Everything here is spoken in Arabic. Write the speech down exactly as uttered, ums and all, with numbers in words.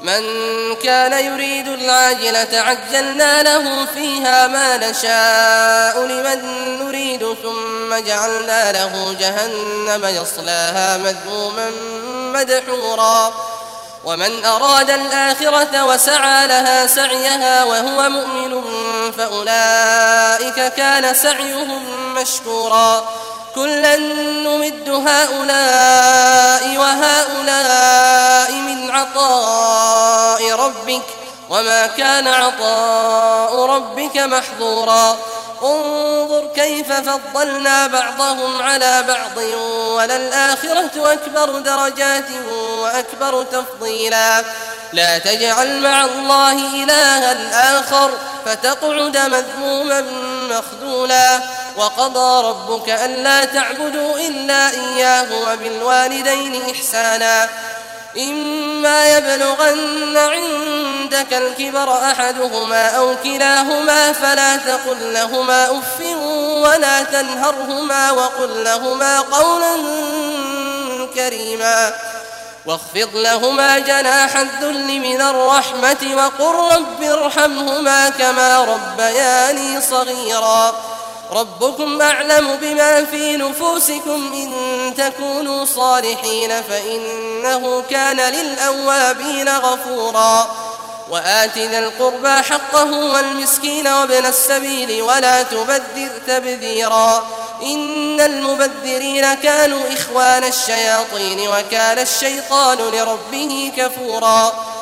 من كان يريد العاجلة عجلنا له فيها ما نشاء لمن نريد ثم جعلنا له جهنم يصلاها مذموما مدحورا ومن أراد الآخرة وسعى لها سعيها وهو مؤمن فأولئك كان سعيهم مشكورا كلا نمد هؤلاء وهؤلاء من عطاء ربك وما كان عطاء ربك محظورا انظر كيف فضلنا بعضهم على بعض وللآخرة أكبر درجات وأكبر تفضيلا لا تجعل مع الله إلها آخر فتقعد مذموما مخذولا وقضى ربك ألا تعبدوا إلا إياه وبالوالدين إحسانا إما يبلغن عندك الكبر أحدهما أو كلاهما فلا تقل لهما أف ولا تنهرهما وقل لهما قولا كريما واخفض لهما جناح الذل من الرحمة وقل رب ارحمهما كما ربياني صغيرا ربكم أعلم بما في نفوسكم إن تكونوا صالحين فإنه كان للأوابين غفورا وآت ذا القربى حقه والمسكين وابن السبيل ولا تبذر تبذيرا إن المبذرين كانوا إخوان الشياطين وكان الشيطان لربه كفورا